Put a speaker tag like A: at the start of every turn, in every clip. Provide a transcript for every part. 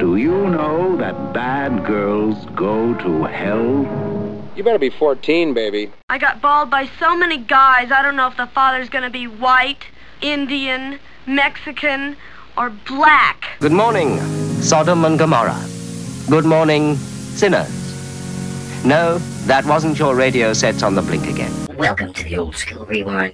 A: Do you know that bad girls go to hell?
B: You better be 14, baby.
C: I got balled by so many guys, I don't know if the father's gonna be white, Indian, Mexican, or black.
D: Good morning, Sodom and Gomorrah. Good morning, sinners. No, that wasn't your radio sets on the blink again.
E: Welcome to the Old School Rewind.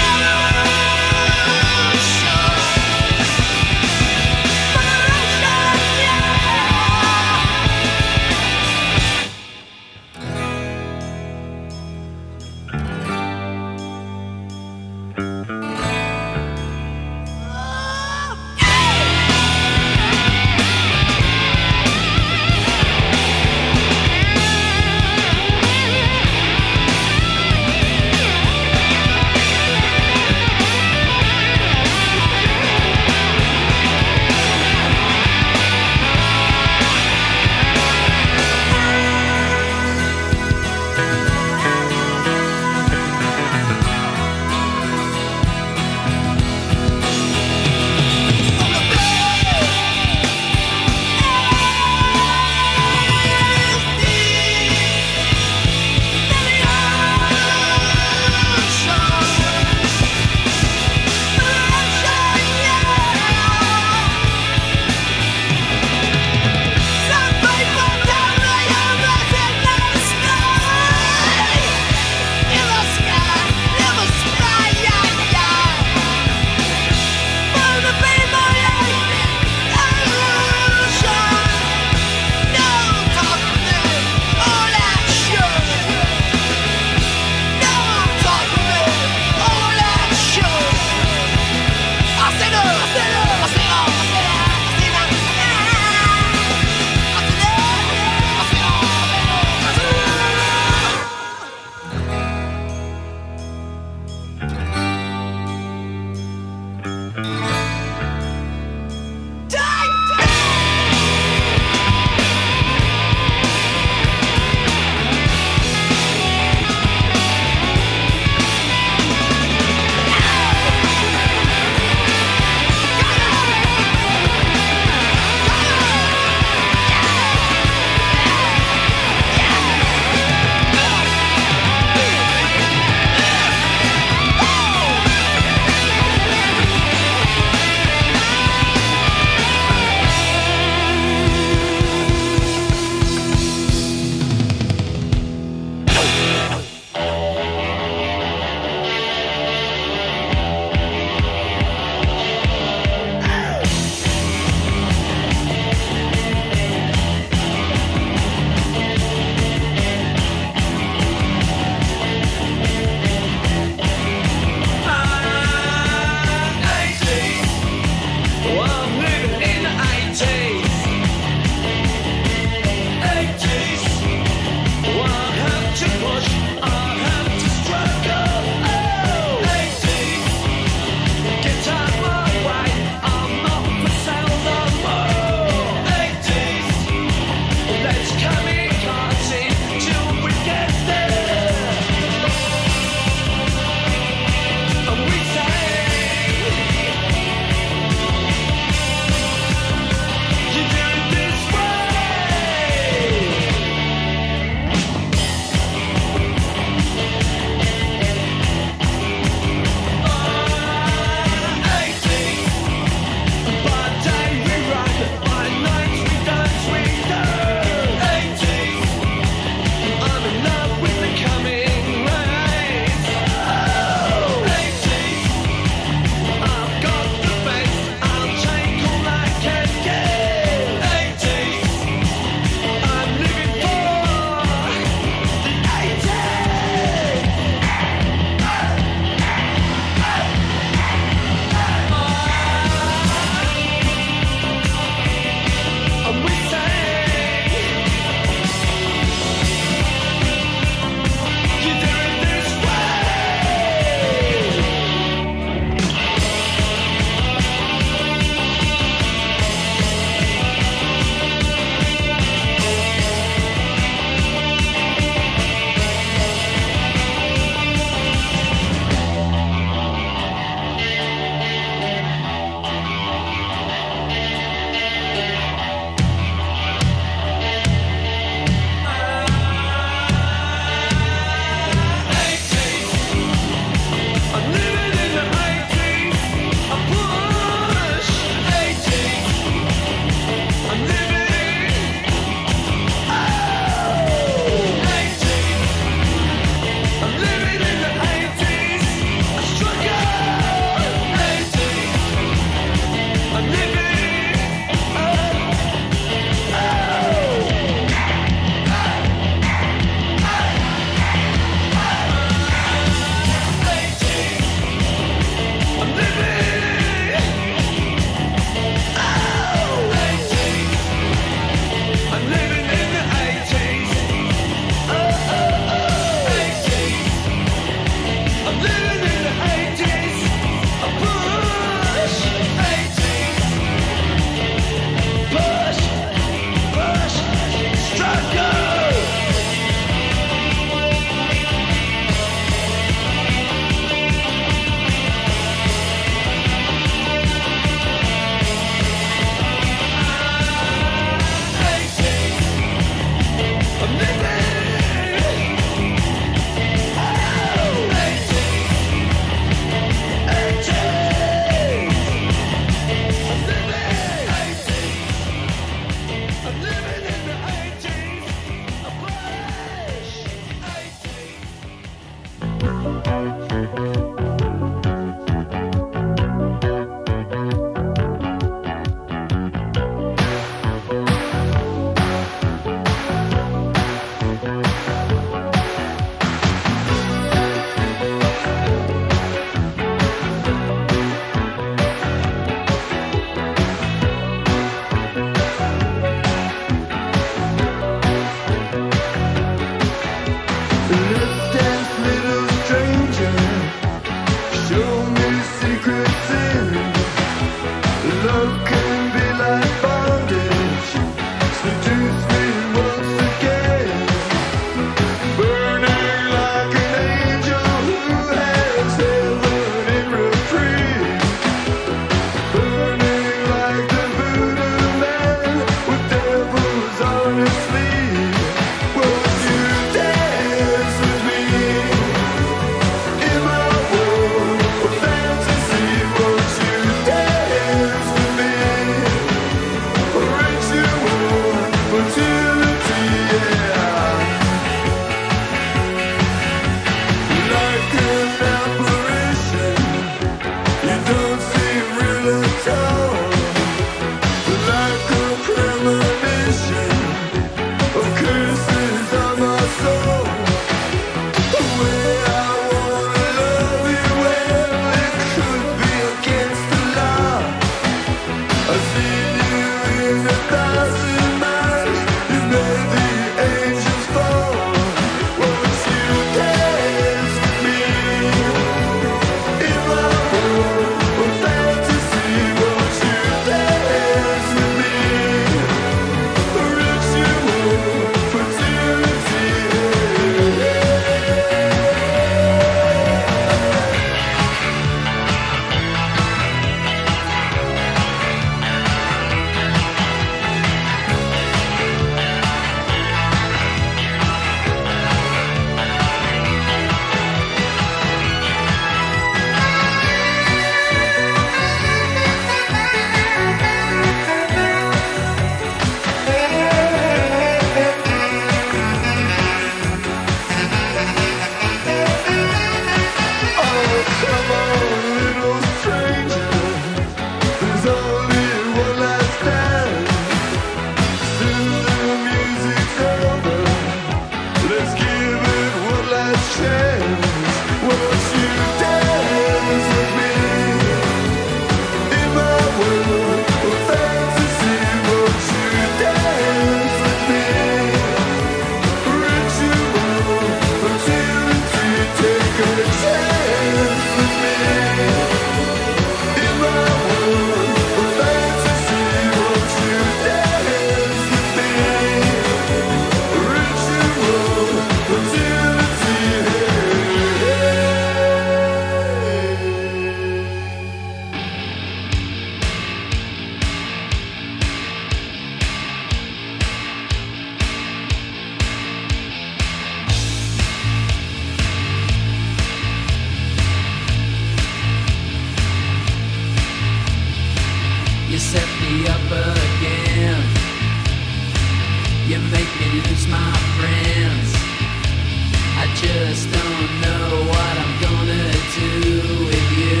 F: up again. You make me lose my friends. I just don't know what I'm gonna do with you.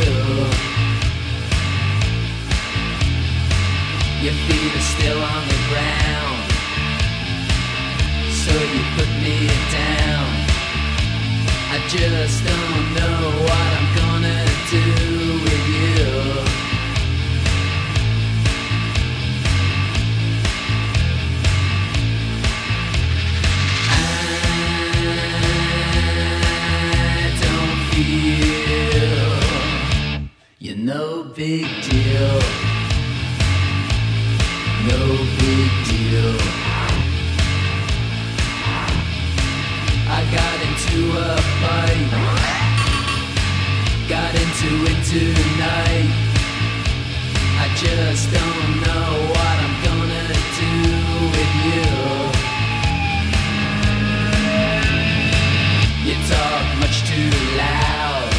F: Your feet are still on the ground, so you put me down. I just don't know what I'm gonna do with you. I don't feel you're no big deal. No big deal. I got into a fight, got into it tonight. I just don't know what I'm gonna do with you. You talk much too loud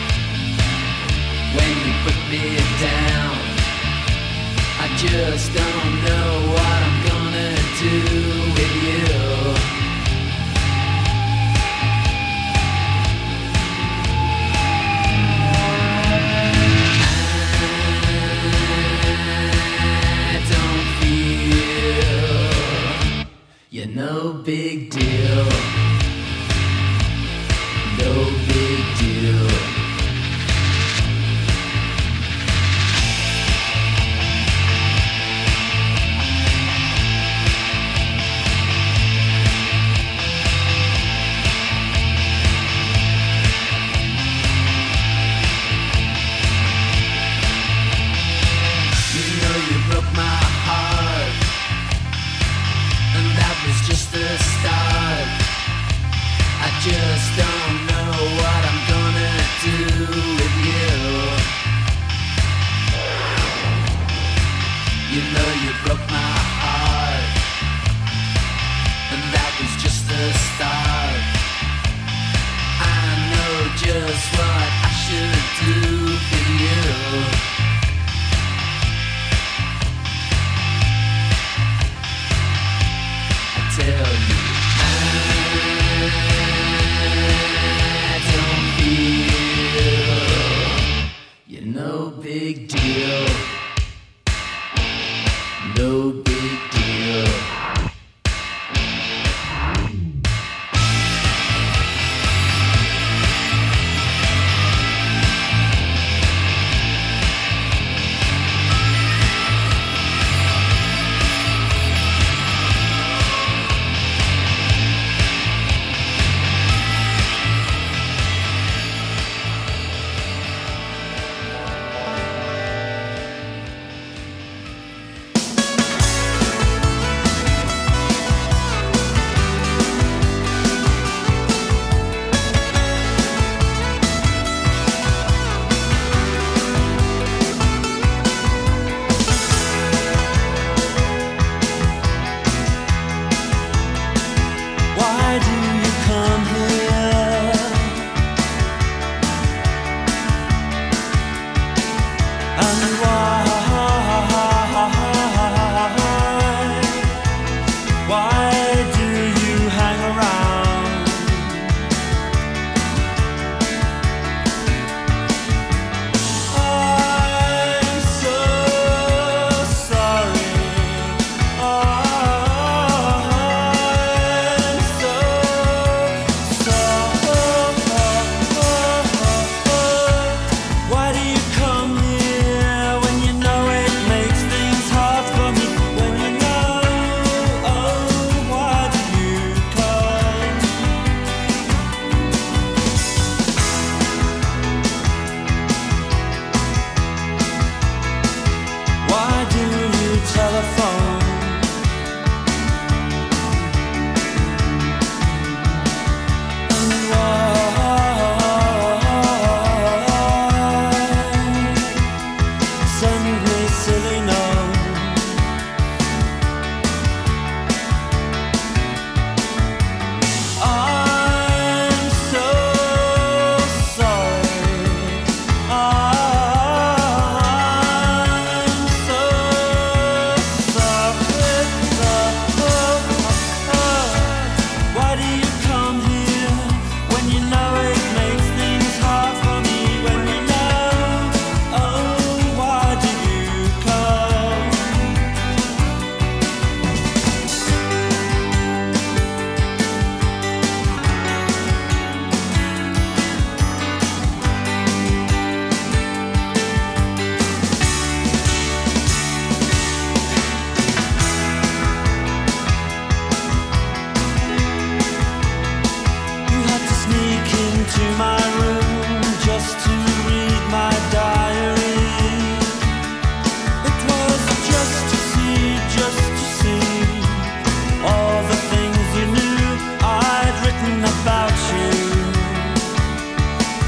F: when you put me down. I just don't know what I'm gonna do with you. I don't feel you're no big deal. No big deal. Just don't know what I'm gonna do with you. You know you broke my heart, and that was just the start. I know just what I should do for you. I tell you, you're no big deal. No big deal.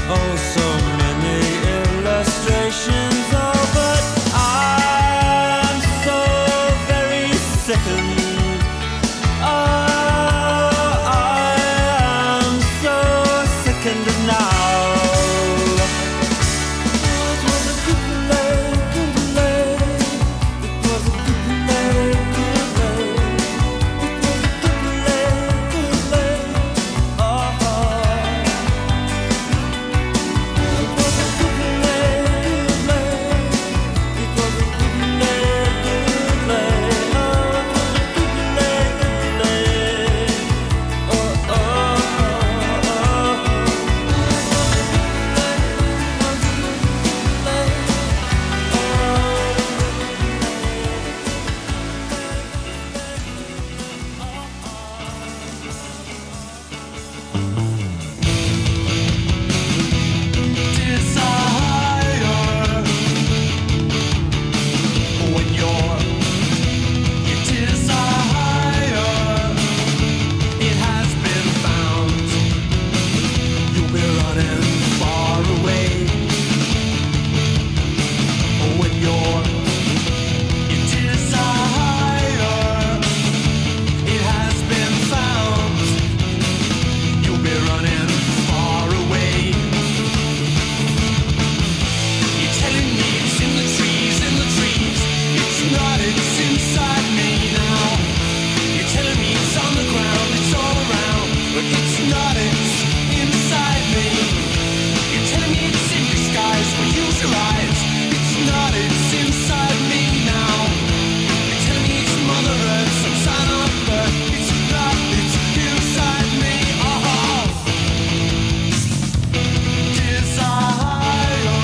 F: Oh, so many illustrations. Oh, but I'm so very sickened. Oh, I am so sickened now. It was a good delay, good delay. It was a good delay, good delay. It was a good delay, good delay. Oh, it was a good delay, good delay. It was a good delay, good delay. Oh, it was a good delay, good delay. Oh, oh, oh, desire when your desire it has been found. You'll be running far away when your desire it has been found. You'll be running far away. You're telling me it's in the trees, in the trees. It's not, it's inside me now. You're telling me it's on the ground, it's all around. But it's not, it's inside me. You're telling me it's in disguise, well use your eyes. It's not, it's inside me now. You're telling me it's Mother Earth, some sign on birth. It's not, it's inside me. Oh, desire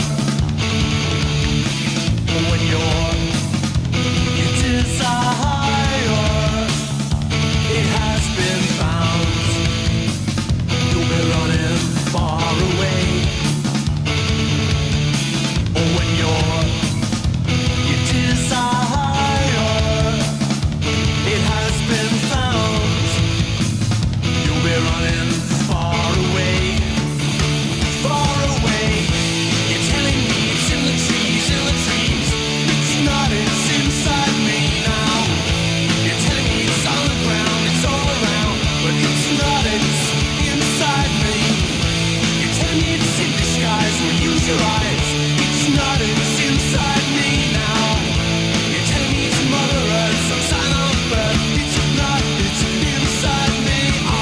F: when your desire it has been found. You'll be running far away when your desire it has been found. You'll be running far away, far away. You're telling me it's in the trees, in the trees. It's not, it's inside me now. You're telling me it's on the ground, it's all around. But it's not, it's inside me. You're telling me it's in disguise, well use your eyes. It's not, it's inside me now. You're telling me it's Mother Earth, some sign on birth. It's not, it's inside me. Oh.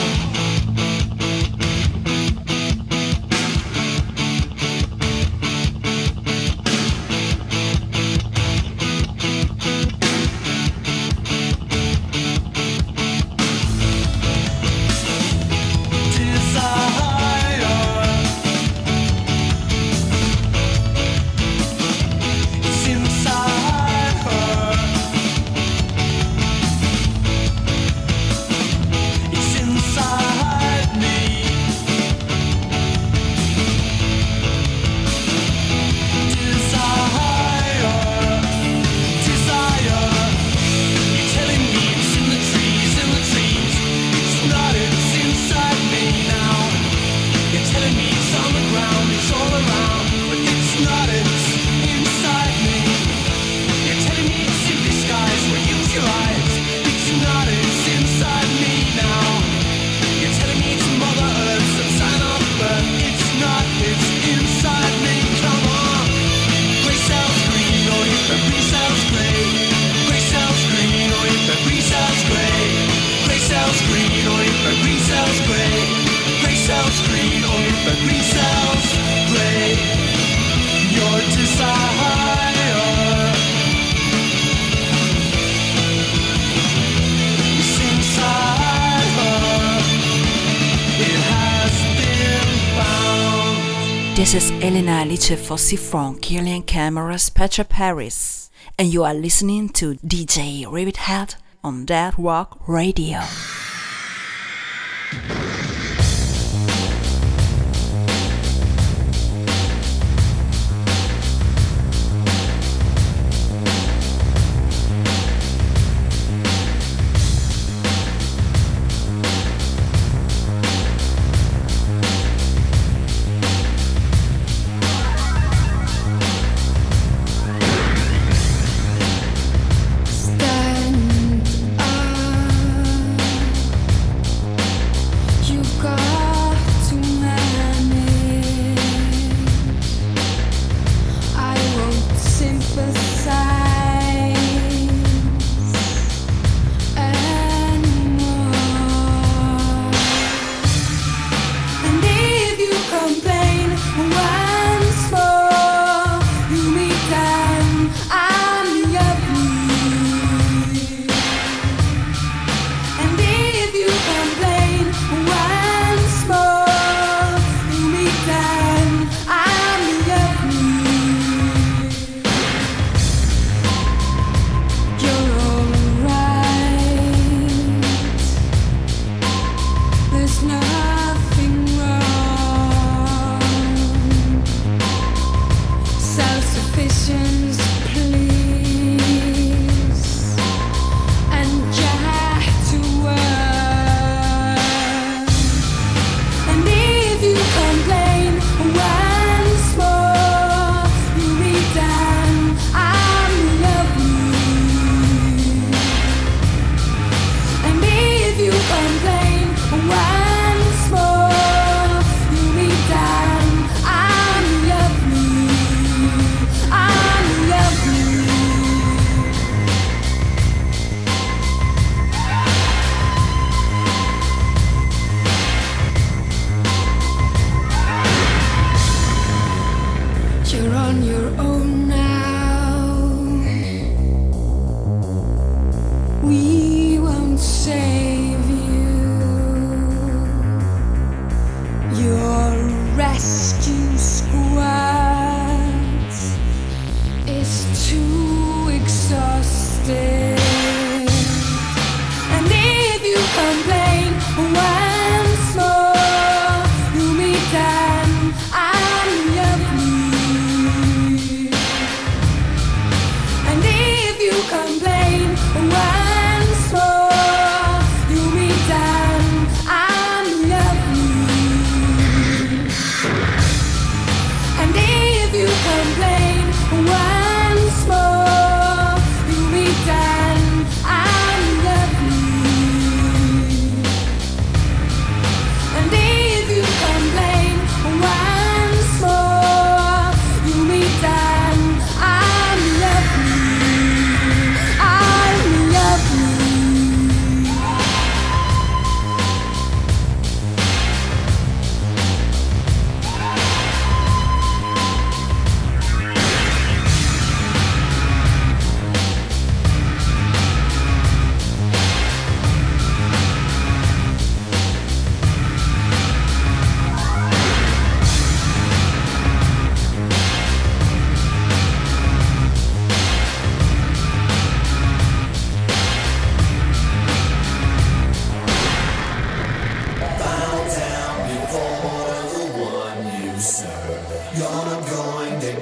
F: It's inside her. It's inside me. Desire, desire. You're telling me it's in the trees, in the trees. It's not, it's inside me now. You're telling me it's on the ground, it's all around. But it's not, it's inside me. You're telling me it's in disguise, well use your eyes. It's not, it's inside me now. You're telling me it's Mother Earth, some sign of birth. It's not, it's inside me. Come on. Grey cells green, or if the green cells grey. Grey cells green, or if the green cells grey. Grey cells green, or if the green cells grey. Grey cells green, or if the green cells grey. Your desire is inside her. It has been found.
G: This is Elena Alice Fossi from Killian Cameras Petra Paris, and you are listening to DJ Rabbit on Dead Rock Radio.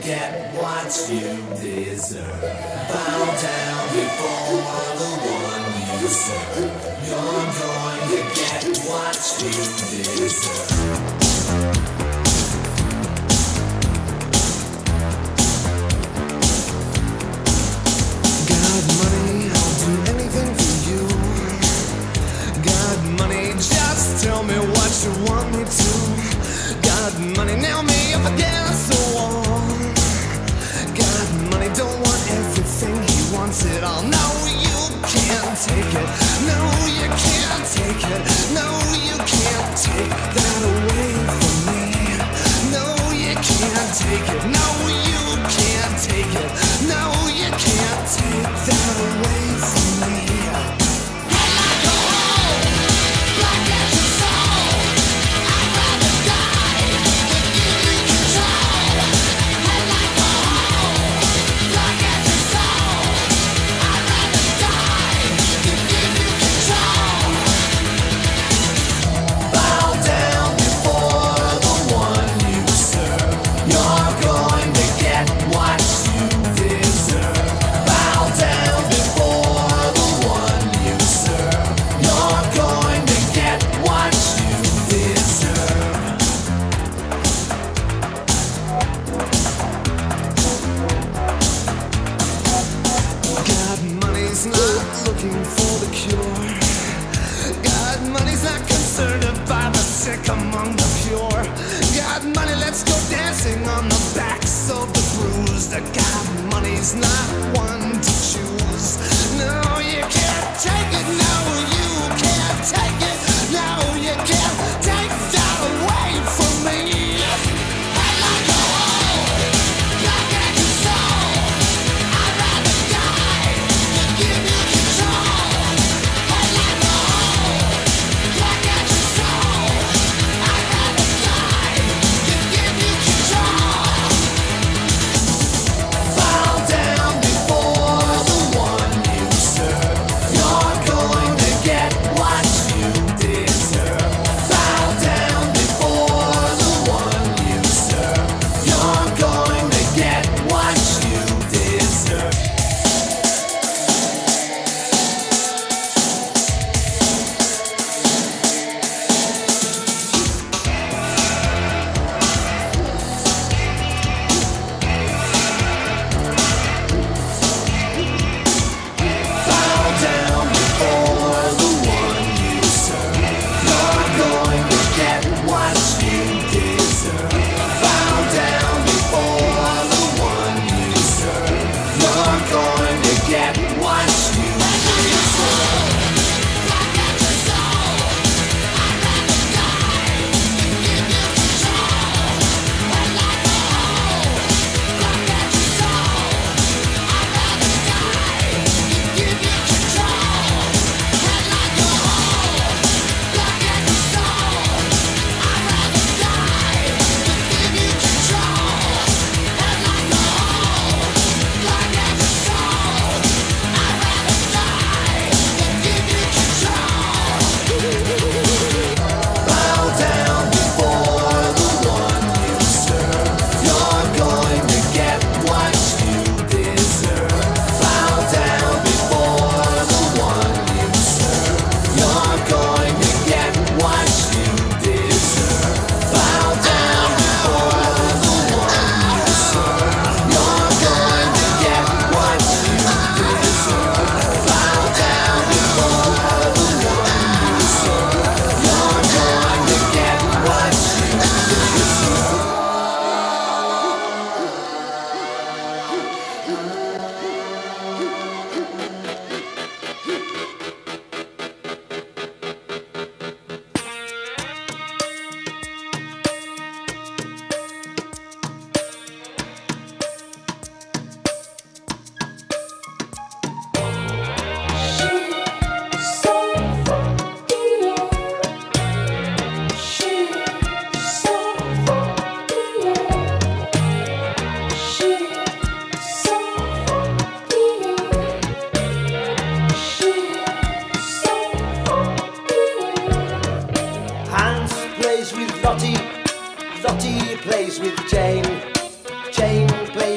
F: get what you deserve. Bow down before the one you serve. You're going to get what you deserve. Got money, I'll do anything for you. Got money, just tell me what you want me to. Got money, nail me up against the wall. Got money, don't want everything, he wants it all. No, you can't take it. No, you can't take it. No, you can't take that away from me. No, you can't take it. No, you can't take it. No, you can't take that away from me. Among the pure, got money, let's go dancing on the backs of the bruised. Got money's not one to choose. No, you can't take it. No, you can't take it. No, you can't take that away from me. I'd like to hold, look at your soul. I'd rather die than give you control. I'd like to hold, look at your soul.
H: Lottie plays with Jane. Jane plays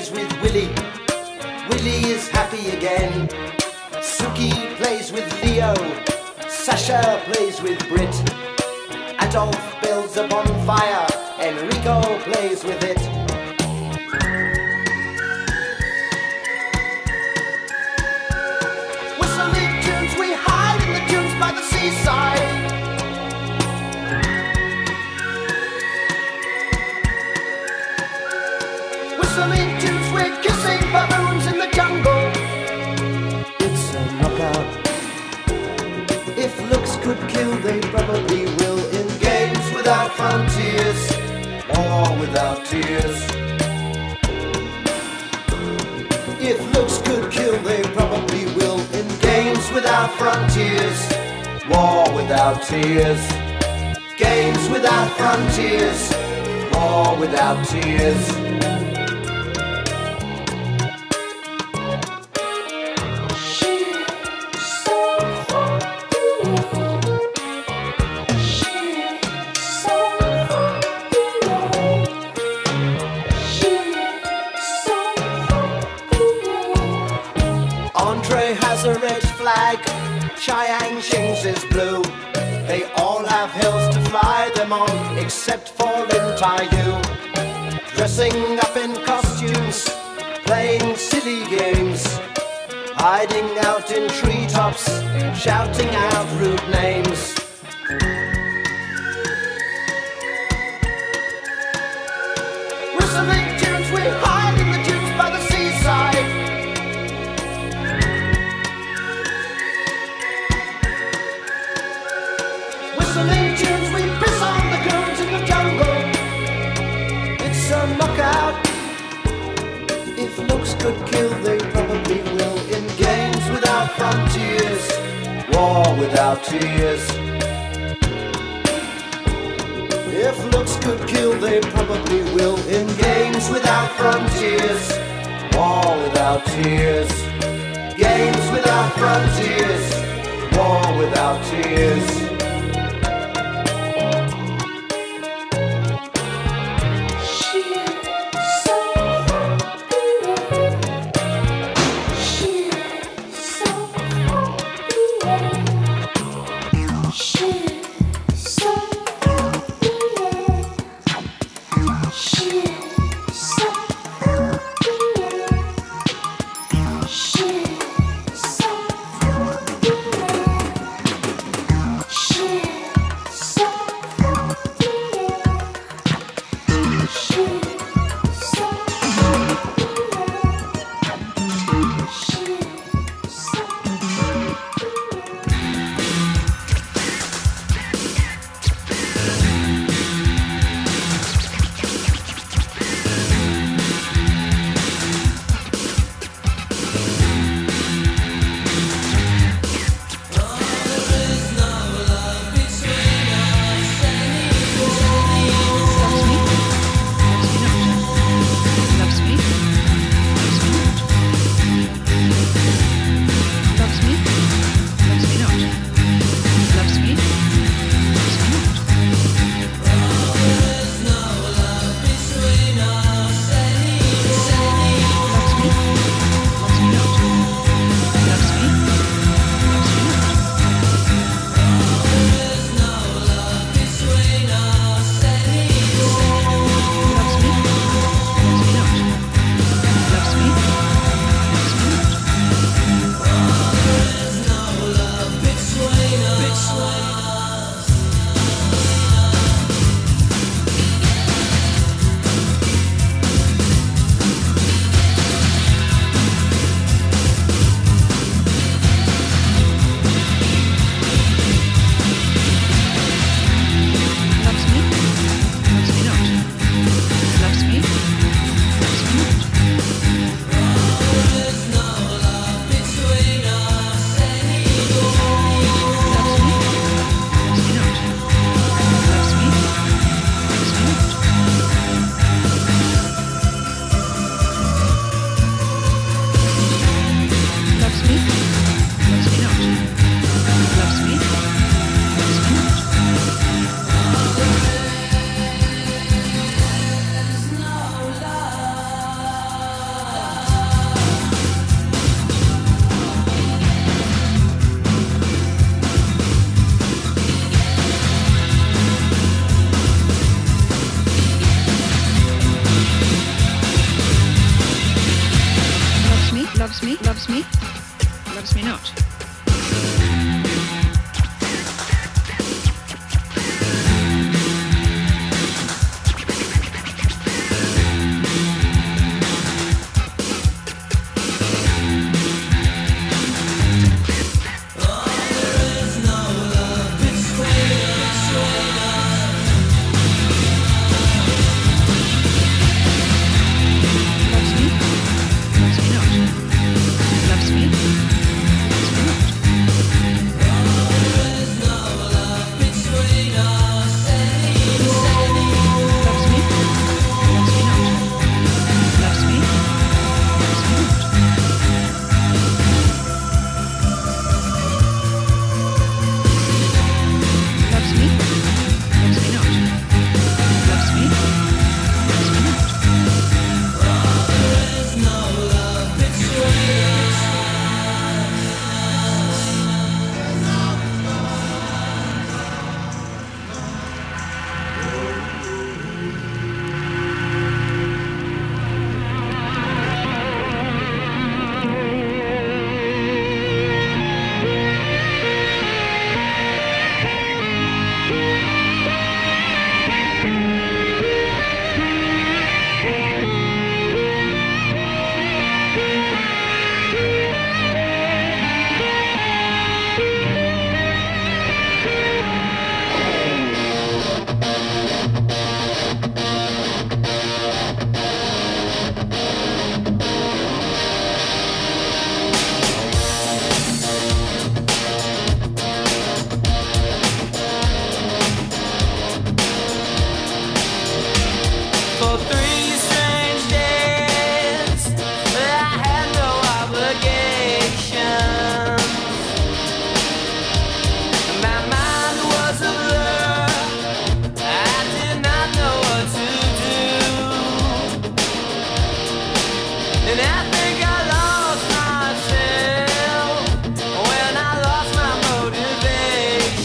H: Willie. Willie is happy again. Suki plays with Leo. Sasha plays with Brit. Adolf builds a bonfire. Enrico plays with it. Whistling tunes, we hide in the dunes by the seaside. Whistling tunes, we're kissing baboons in the jungle. It's a knockout. If looks could kill, they probably will. In games without frontiers, war without tears. If looks could kill, they probably will. In games without frontiers, war without tears. Games without frontiers, war without tears. Andre has a red flag, Chiang Shing's is blue. They all have hills to fly them on, except for Lin Tai-yu. Dressing up in costumes, playing silly games, hiding out in treetops, shouting out rude names. Whistling tunes, we hide in the dunes by the seaside. Whistling tunes, we piss on the goons in the jungle. It's a knockout. If looks could kill, they probably will. In games without frontiers, war without tears. If looks could kill, they probably will. In games without frontiers, war without tears. Games without frontiers, war without tears.
I: Loves me, loves me, loves me not.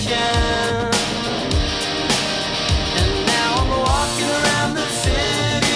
F: And now I'm walking around the city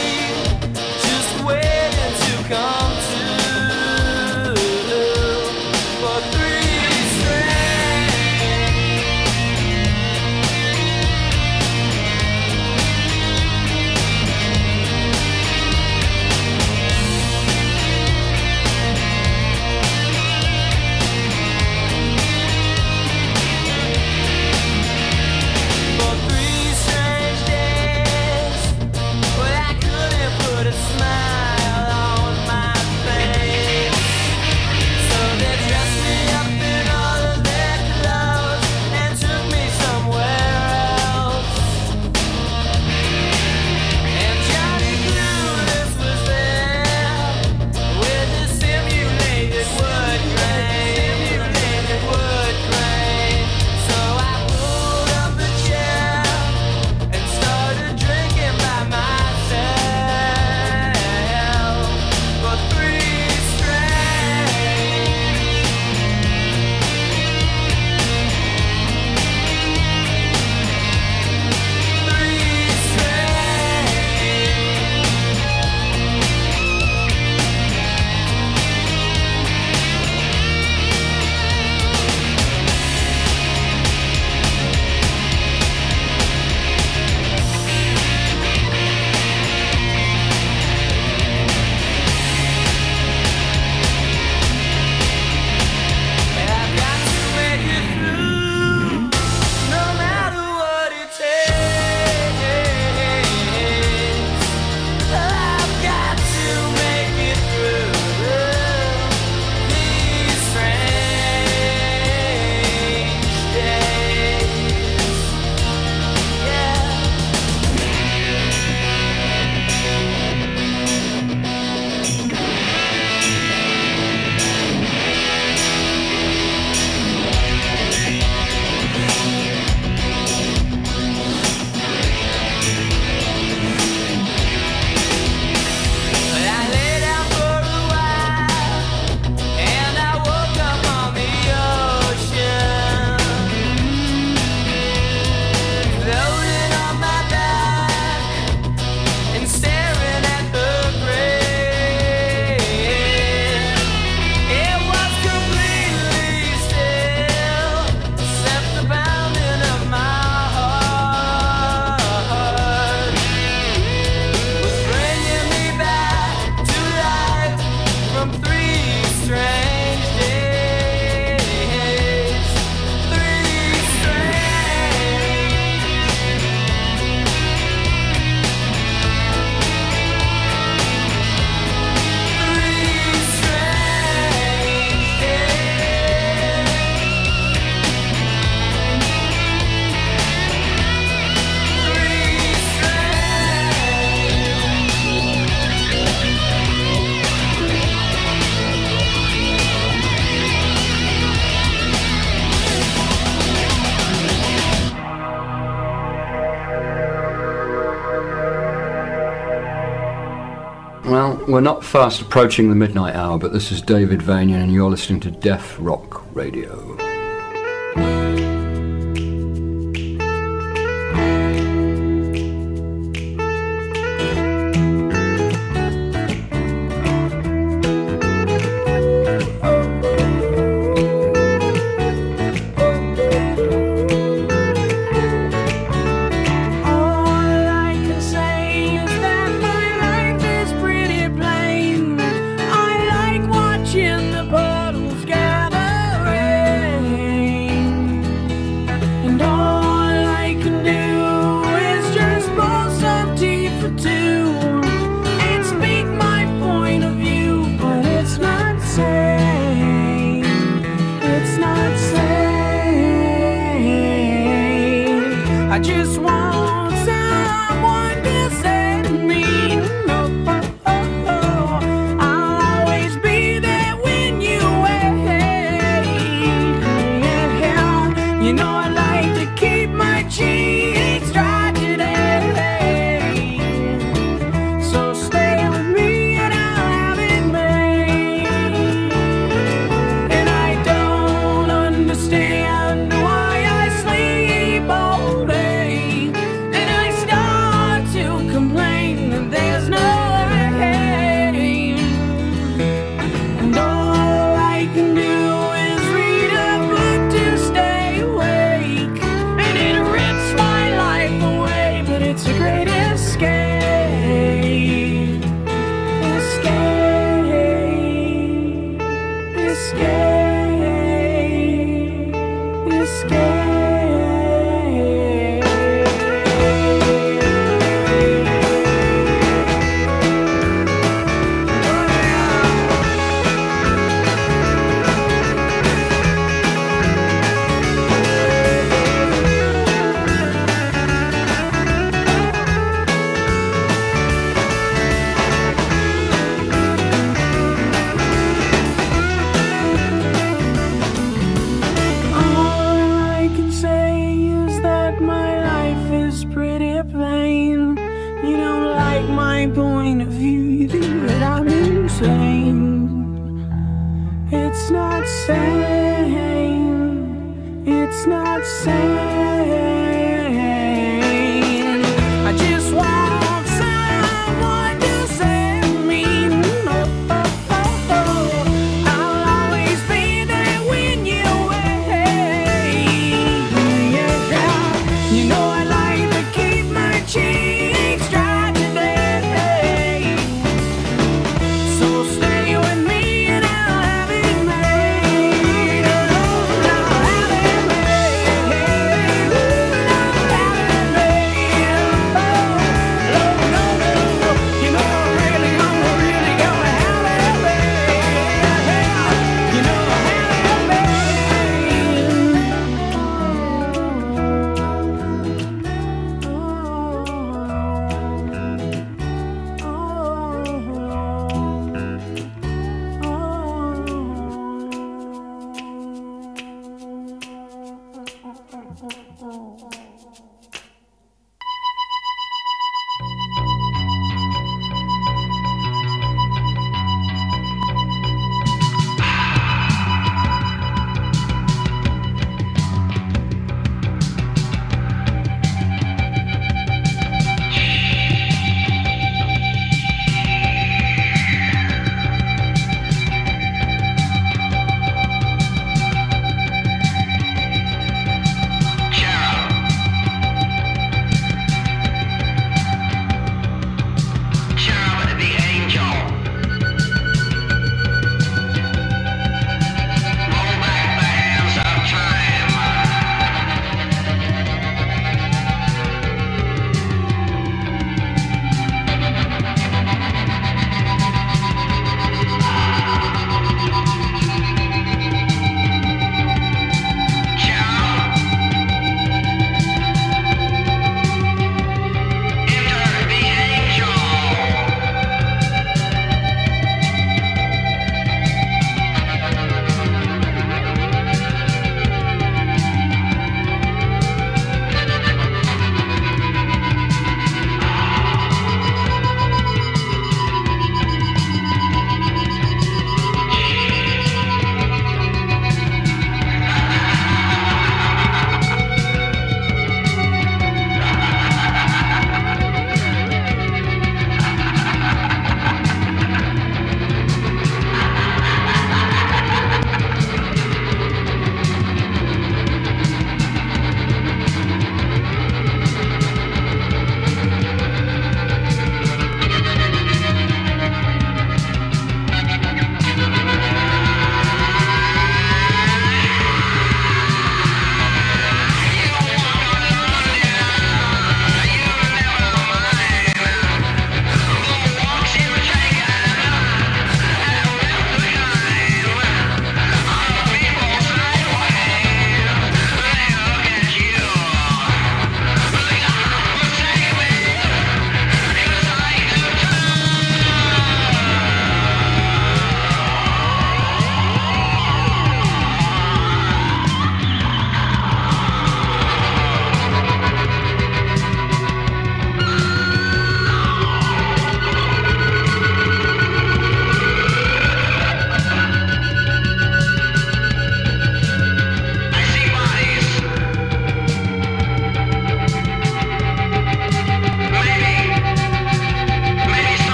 J: Well, we're not fast approaching the midnight hour, but this is David Vanian and you're listening to Death Rock Radio.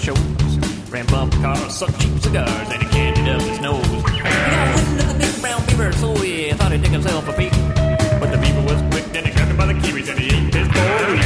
K: shows. Ran bumper cars, sucked cheap cigars, and he candied up his nose. He got wind of the big brown beaver, so he thought he'd take himself a peek. But the beaver was quick, then he grabbed him by the kiwis and he ate his bowl.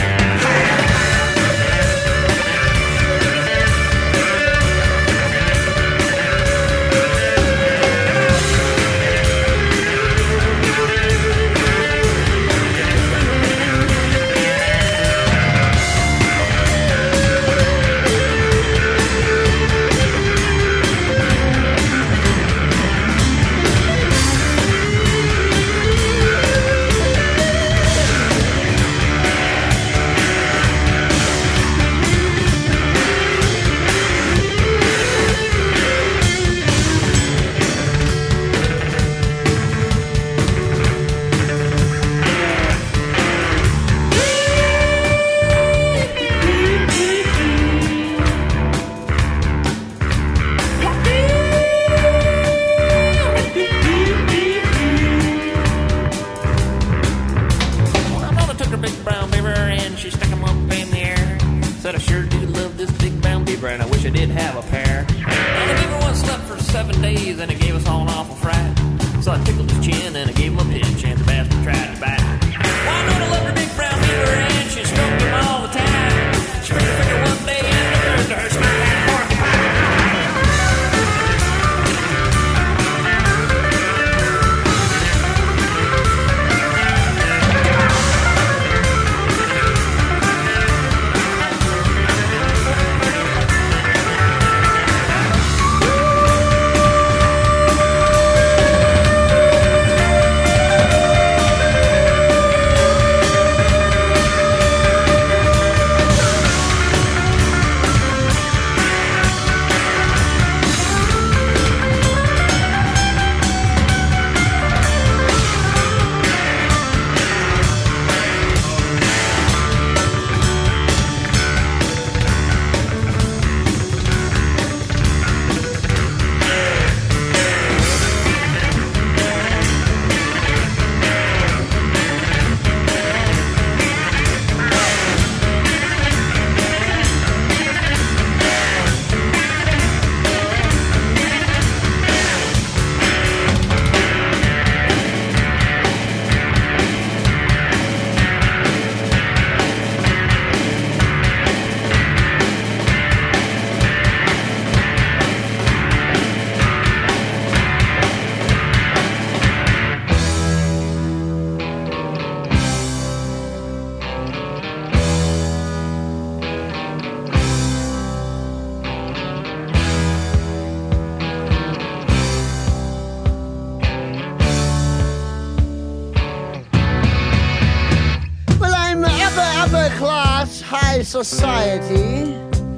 L: Society,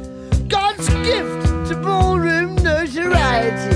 L: God's gift to ballroom notoriety.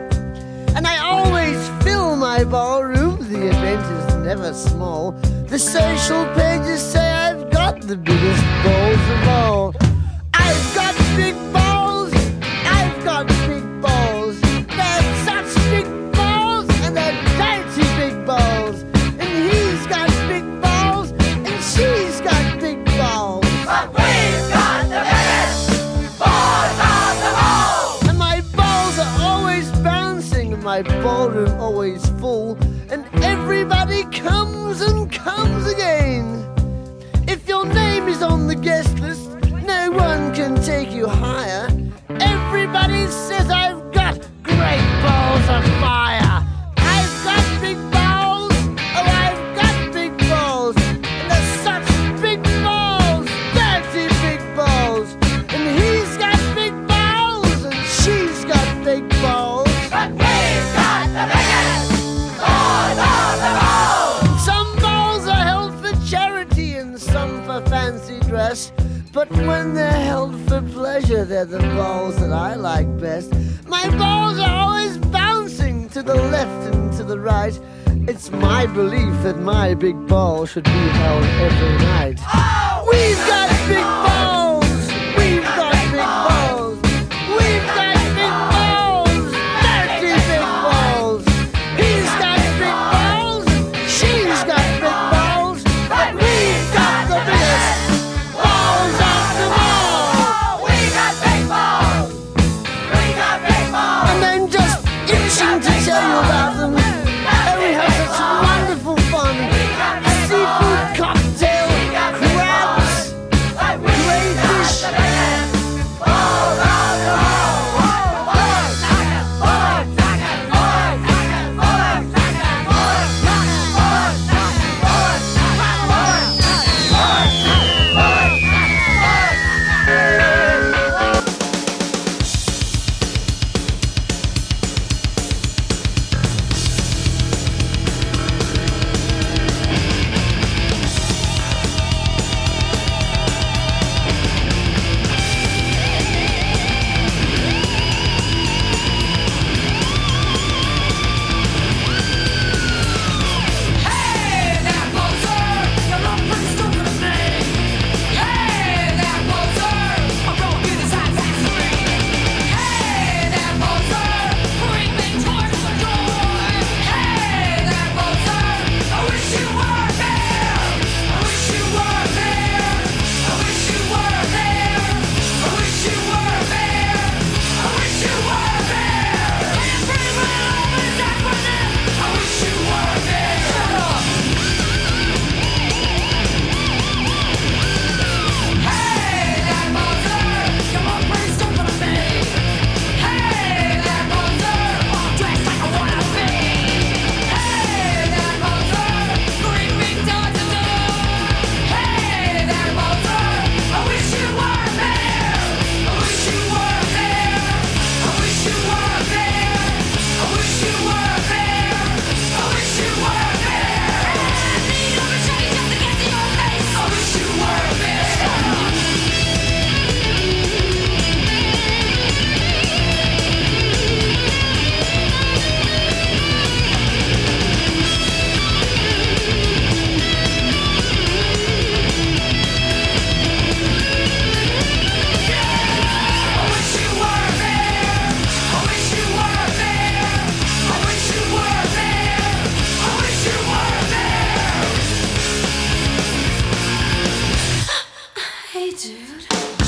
L: And I always fill my ballroom, the event is never small. The social pages say I've got the biggest balls of all. I've got big balls, I've got big balls. They're such big balls, and they're dirty big balls. And he's got big balls, and she's got big balls. But we've got the biggest balls of them all! And my balls are always bouncing, and my ballroom always full. And everybody comes and comes again. If your name is on the guest list, no one can take you higher. Everybody says I've got great balls of fire. I've got big balls, oh I've got big balls. And they're such big balls, dirty big balls. And he's got big balls, and she's got big balls. But we've got the biggest balls of them all. Some balls are held for charity and some for fancy dress. But when they're held for pleasure, they're the balls that I like best. My balls are always bouncing to the left and to the right. It's my belief that my big ball should be held every night. Oh, we've got big balls! We've got big balls! We've got big balls! Dirty big balls! He's got big balls! She's got big balls! But we've got the biggest balls of them all! We got big balls!
M: dude.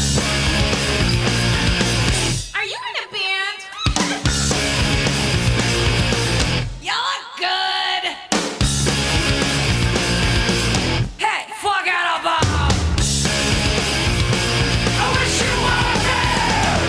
M: Are you in a band? You look good. Hey, fuck out of Bob. I wish you were there.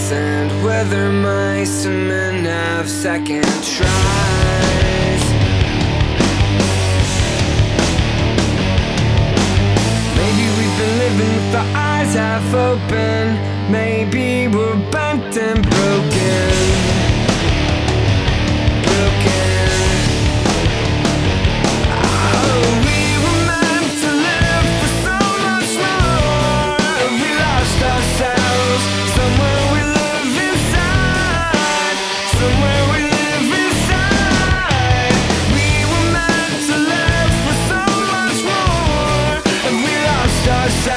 N: and whether mice and men have second tries. Maybe we've been living with our eyes half open. Maybe we're bent and broken.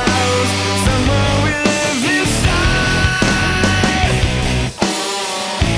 F: Somewhere we live inside.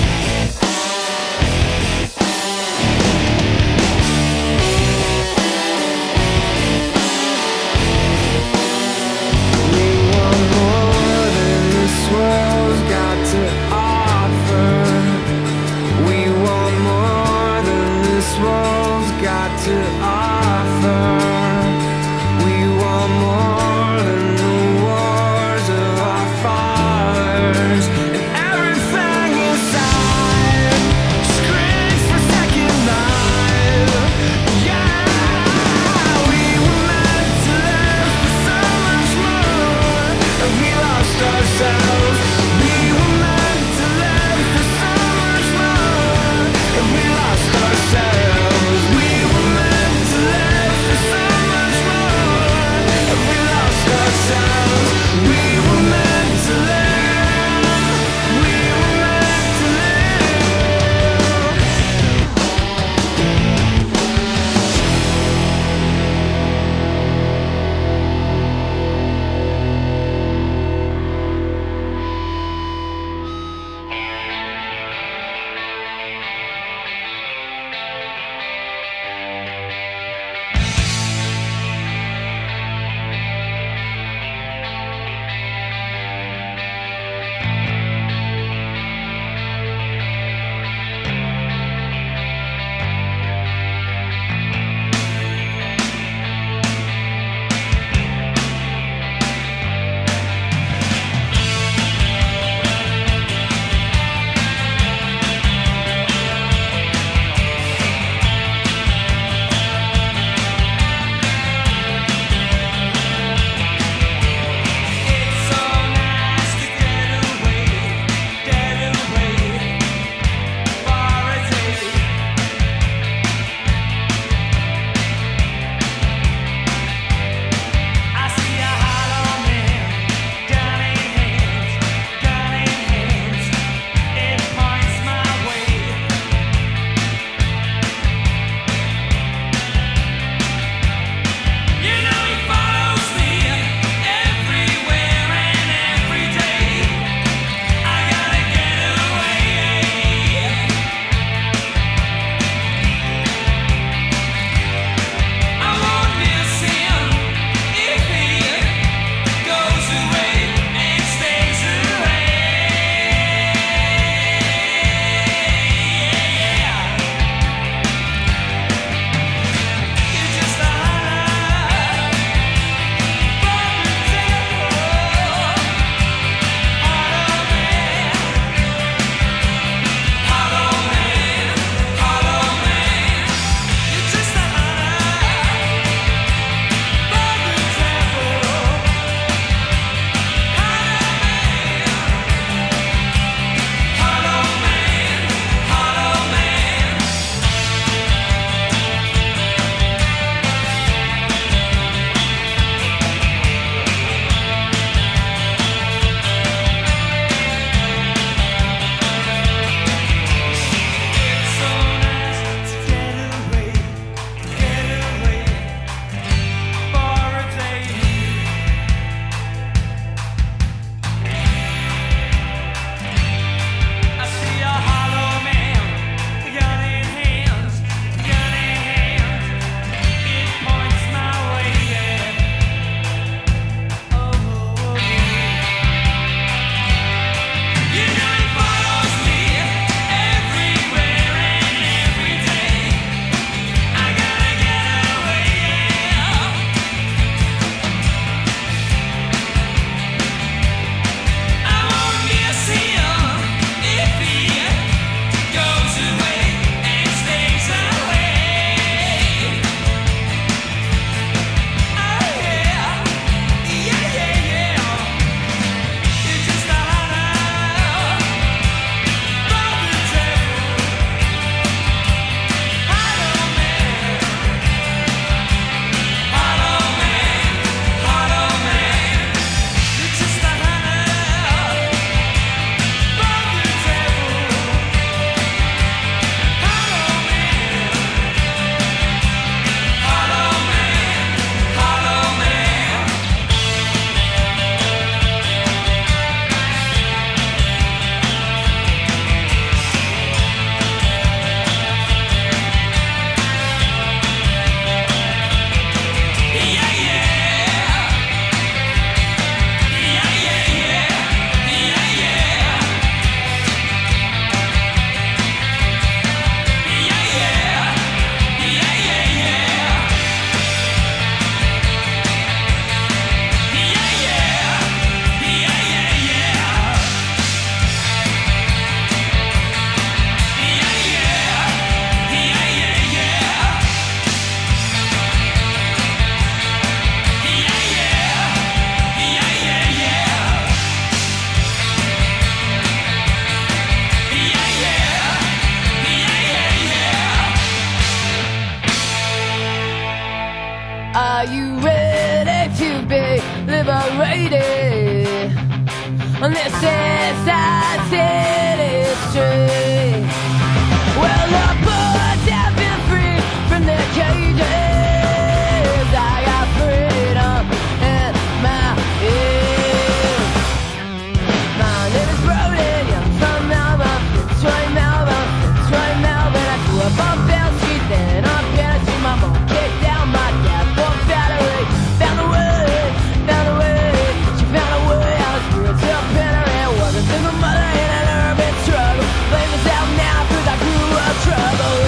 O: on this inside city street. Well, the birds have been free from their cages. I got freedom in my ears. My name is Brody, I'm from Melbourne, Detroit, Melbourne, Detroit, Melbourne. I grew up on Bell Street, then on Penn Street. My mom kicked down my dad for battery. Found a way, she found a way out of spiritual penury. Was a single mother in an urban struggle. Blame myself now 'cause I grew up troubled.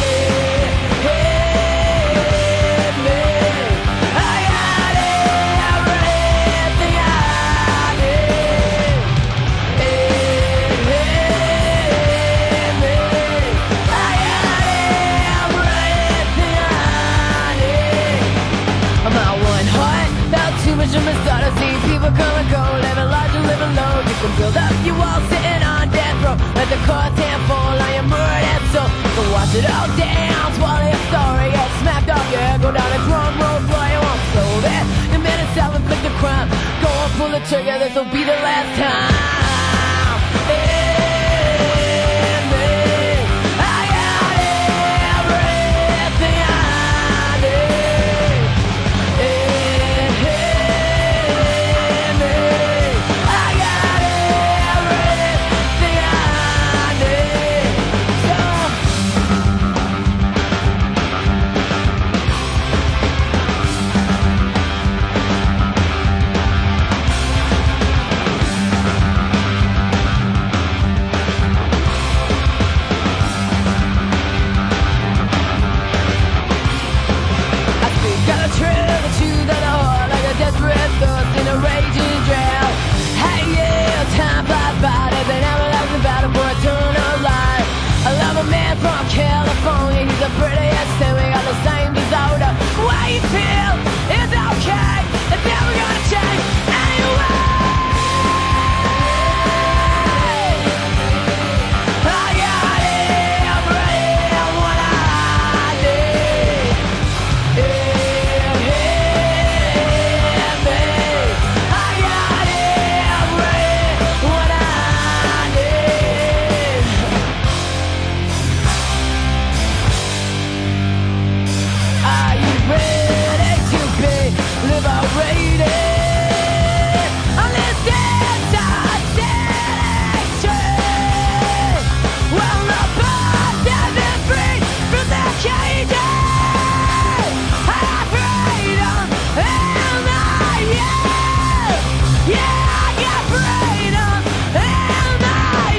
O: See people come and go, living large and living low. You can build up your wall sitting on death row. Let the court's hand fall on your murdered soul. You can wash it all down, swallow your story, get smacked off your head, go down a drunk road, boy, you won't solve it. You made it self-inflict the crime. Go and pull the trigger, this'll be the last time. California, he's the prettiest and we got the same disorder. Why you feel it's okay, it's never gonna change anyway. I got everything what I need. I got everything what I need. Are you ready to be liberated? On this inside city street. Well, the birds have been free from their cages. I got freedom in my ears. Yeah, I got freedom in my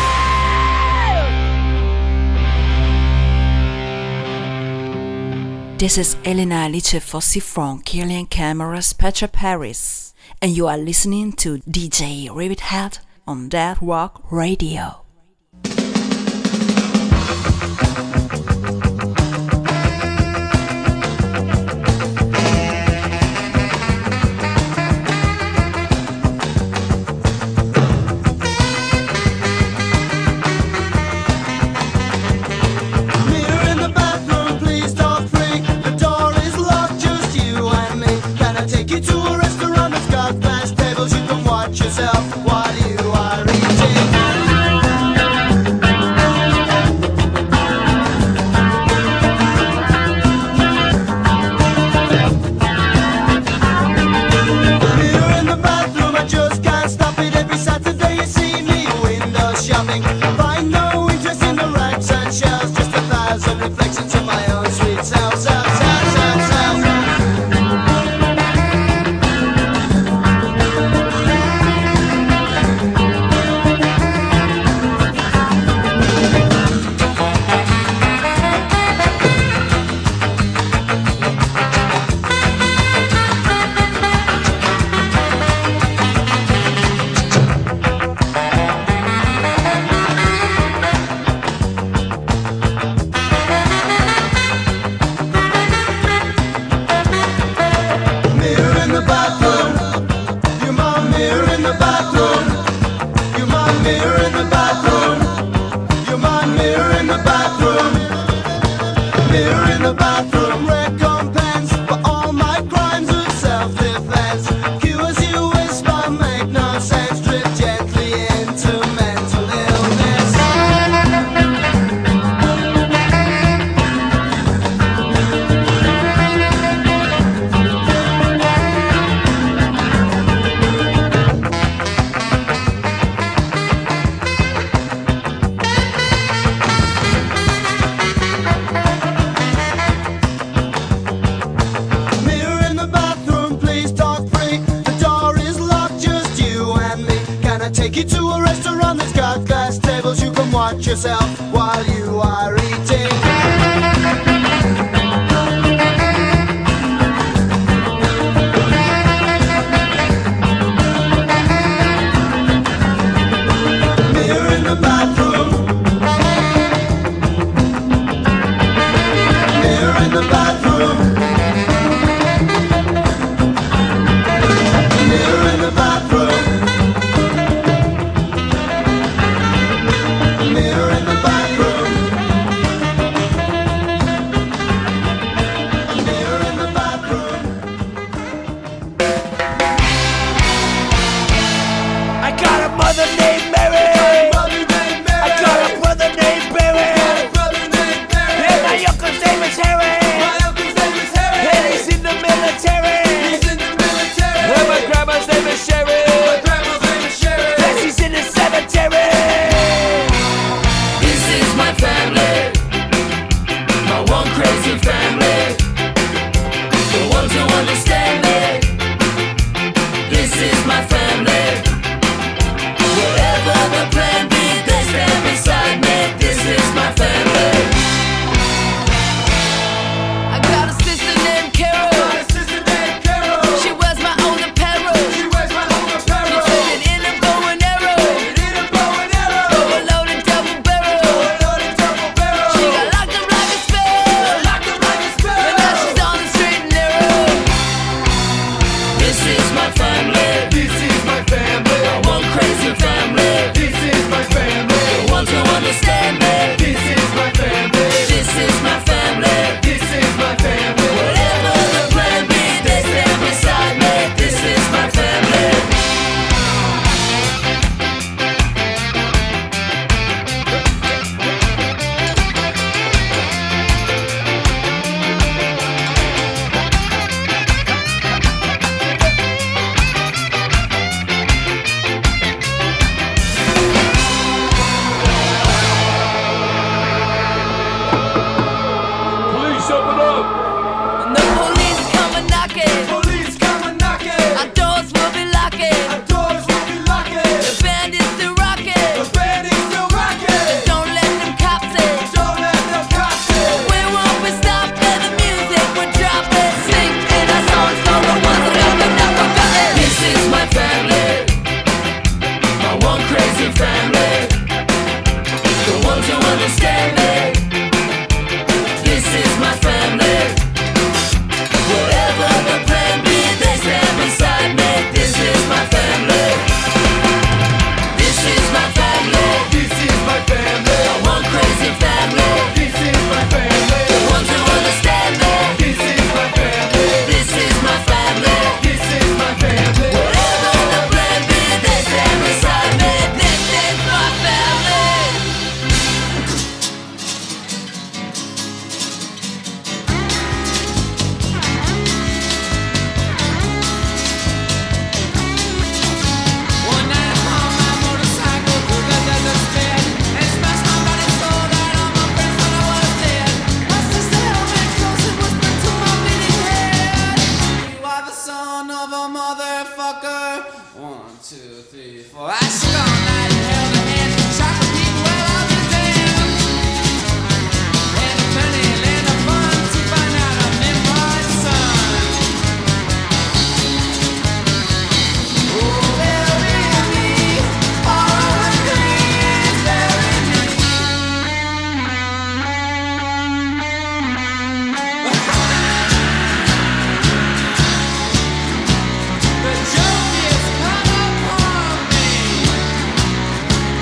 O: ears.
G: This is Elena Alice Fossi from Kirlian Cameras Petra Paris, and you are listening to DJ Rabbit on Death Rock Radio.
H: Mirror in the bathroom, please don't freak. The door is locked, just you and me. Can I take you to a restaurant that's got fast tables? You can watch yourself while you are eating. Mirror in the bathroom, I just can't stop it. Every Saturday you see me window shopping. Find no interest in the racks and shelves, just 1,000 reflections of my own sweet self. take you to a restaurant that's got glass tables. You can watch yourself while you are eating. Mirror in the bathroom. Mirror in the bathroom. Mirror in the bathroom. Mirror in the bathroom. Mirror in the bathroom.
P: I got a mother named Mary. I got a brother named Barry. And my uncle's name is Harry. And he's in the military. And my grandma's name is Sherry. And she's in the cemetery.
F: This is my family, my one crazy family, the ones who understand me. This is my family. Whatever the plan be, they stand beside me. This is my family.
O: I got a sister named Carol. She wears my old apparel. She traded in a bow and arrow. For a loaded double barrel. She got locked up like a spell. And now she's on the straight and narrow.
F: This is my family. This is my family. My one crazy family. This is my family. The ones who understand me. This is my family. This is my family. This is my family. Whatever the plan be, they stand beside me. This is my family.
P: Police, open up.
O: When the police come a knocking, our doors will be locking. The band is still rocking. Don't let them cops in. We won't be stopping. The music will drop it. Sing in our songs for the ones that have been not forgotten.
F: This is my family. My one crazy family. The ones who understand me. This is my family. Whatever the plan be, they stand beside me. This is my family. This is my family. This is my family. My one crazy family. This is my family. The ones who understand me. This is my family. This is my family. This is my family. Whatever the plan be, they stand beside me. This is my family.
M: One night on my motorcycle through the desert spin, and smashed my body so that all my friends thought I was dead. My sister held me close and whispered to my beating head, "You are the son of a motherfucker." 1, 2, 3, 4. I shook all night and held her hand, shot the people while I was down. And many land of fun to find out I'm Nimrod's son. Oh, bury me, all the dreams bury me. The joke is come upon me.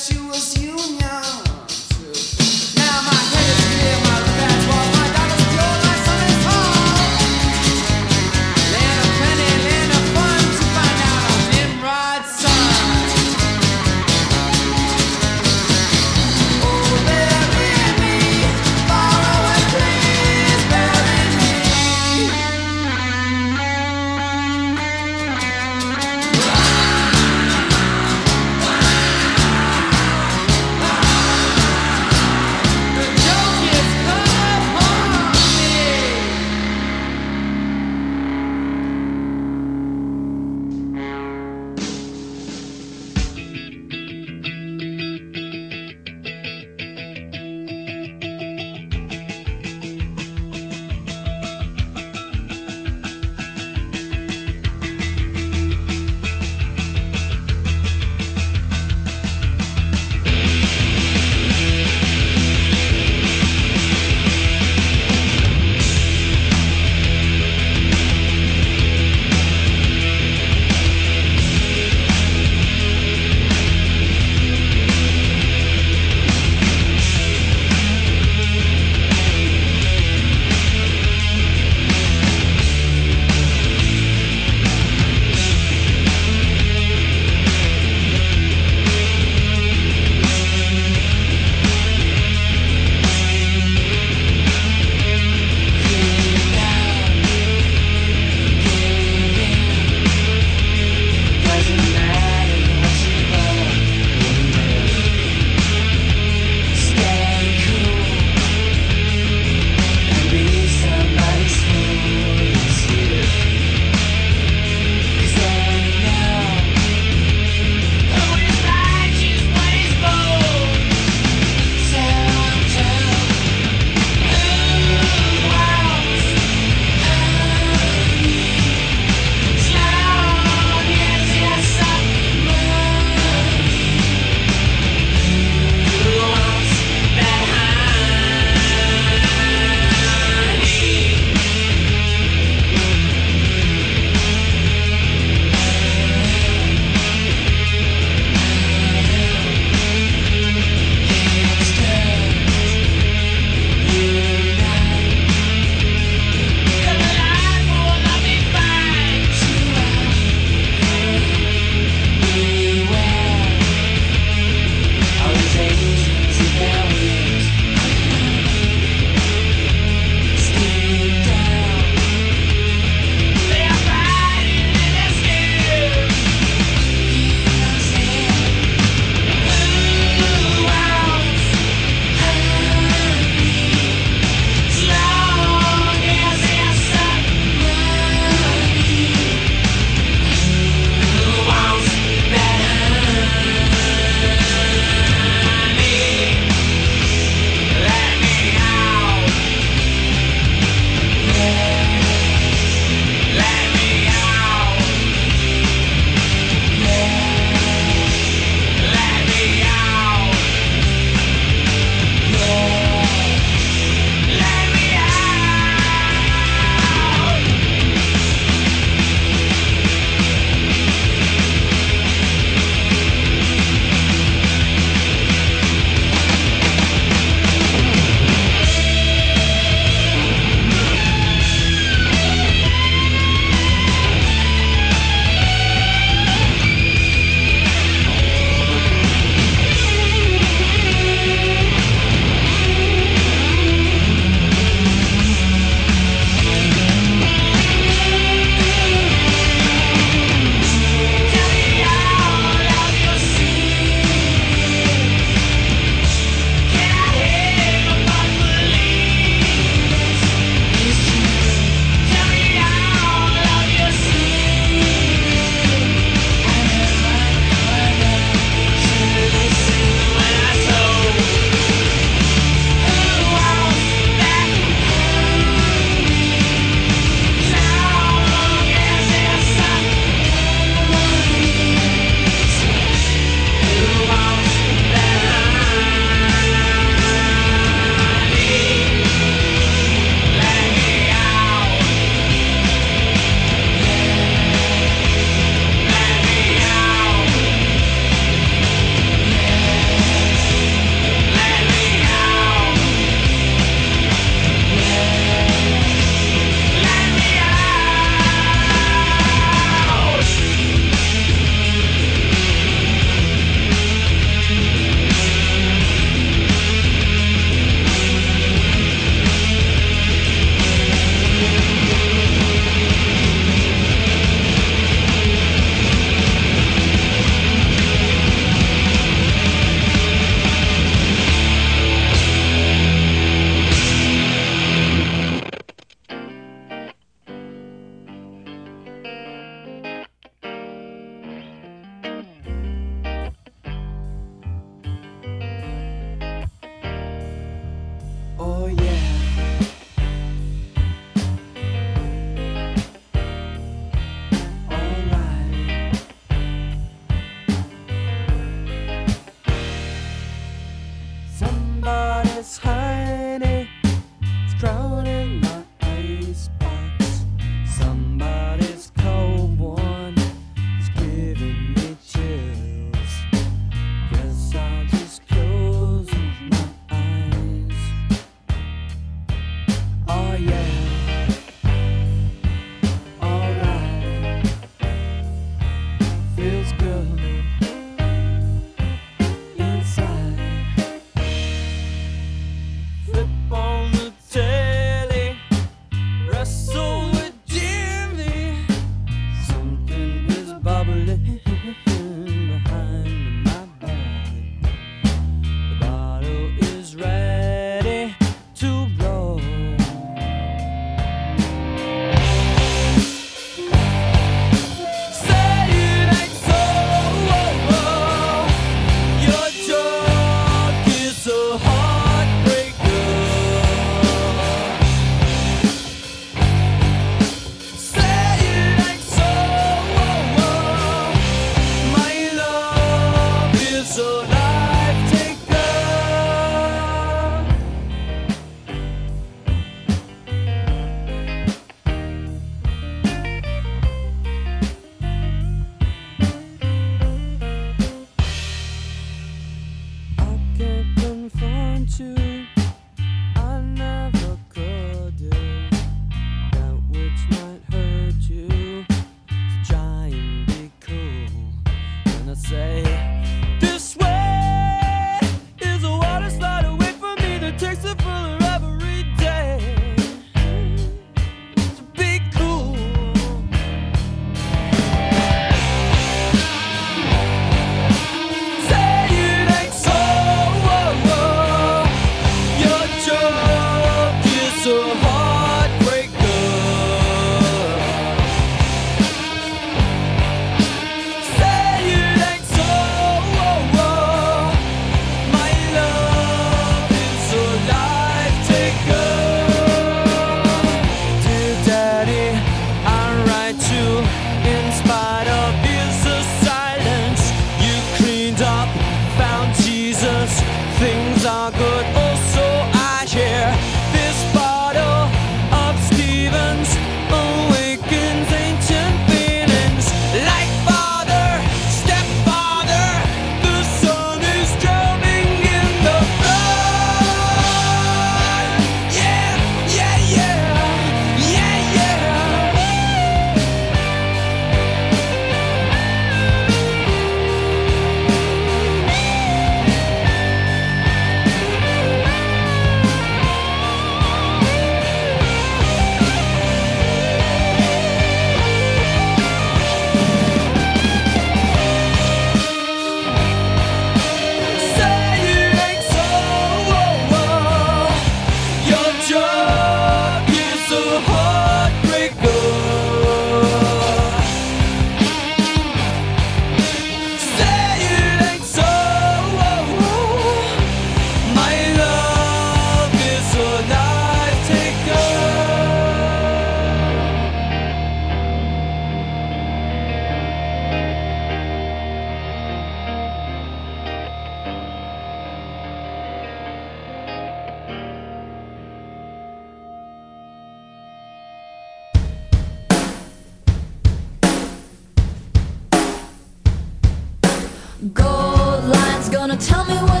Q: Gold line's gonna tell me what